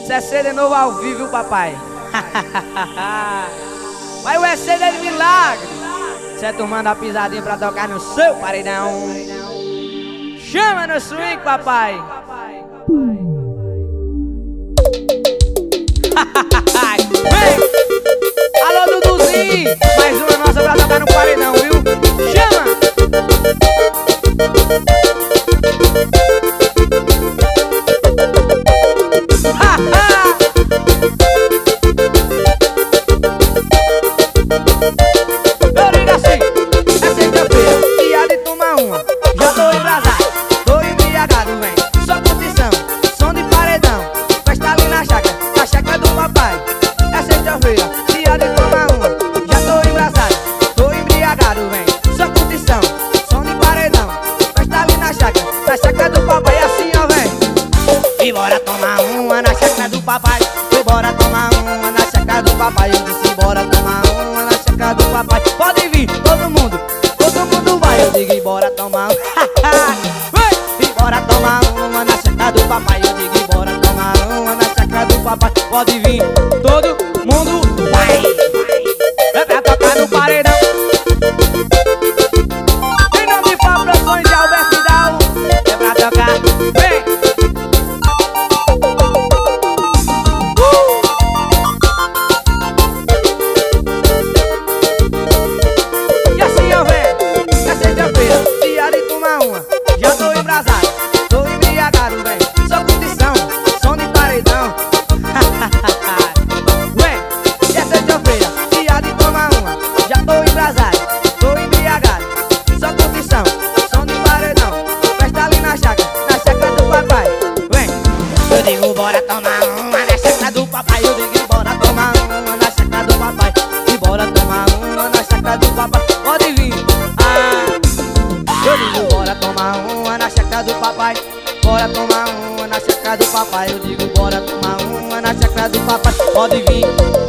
CC de novo ao vivo, papai. Vai o EC de milagre. Cê tomando a pisadinha pra tocar no seu paredão. Chama no swing, papai. Vem! Alô, Duduzinho! Mais uma nossa pra tocar no paredão, viu? Chama! Eu digo assim, é sexta-feira, dia de tomar uma. Já tô embrasado, tô embriagado, vem. Só curtição, som de paredão. Festa ali na chácara do papai. É sexta-feira, dia de tomar uma. Já tô embrasado, tô embriagado, vem. Só curtição, som de paredão. Festa ali na chácara do papai. Assim, ó, vem. E bora tomar uma na chácara do papai. E bora tomar uma na chácara do papai. Eu disse, bora tomar uma na chácara do papai. Pode vir, todo mundo vai. Eu digo, e bora tomar uma. E bora tomar uma na chácara do papai. Eu digo, e bora tomar uma na chácara do papai. Pode vir, todo mundo vai. É pra tocar no paredão. Em nome de Fabrições de Alberto Vidal. É pra tocar, vem. E assim eu venho, é sexta-feira, dia de tomar uma. Já tô embrasado, tô embriagado, vem. Só curtição, som de paredão. Vem, é sexta-feira, dia de tomar uma. Já tô embrasado, tô embriagado. Só curtição, som de paredão. Festa ali na chácara do papai. Vem, eu digo, bora tomar uma na chácara do papai. Eu digo, bora tomar uma na chácara do papai. E bora tomar uma na chácara do papai. Pode vir, eu digo, bora tomar uma na chácara do papai. Bora tomar uma na chácara do papai. Eu digo, bora tomar uma na chácara do papai. Pode vir.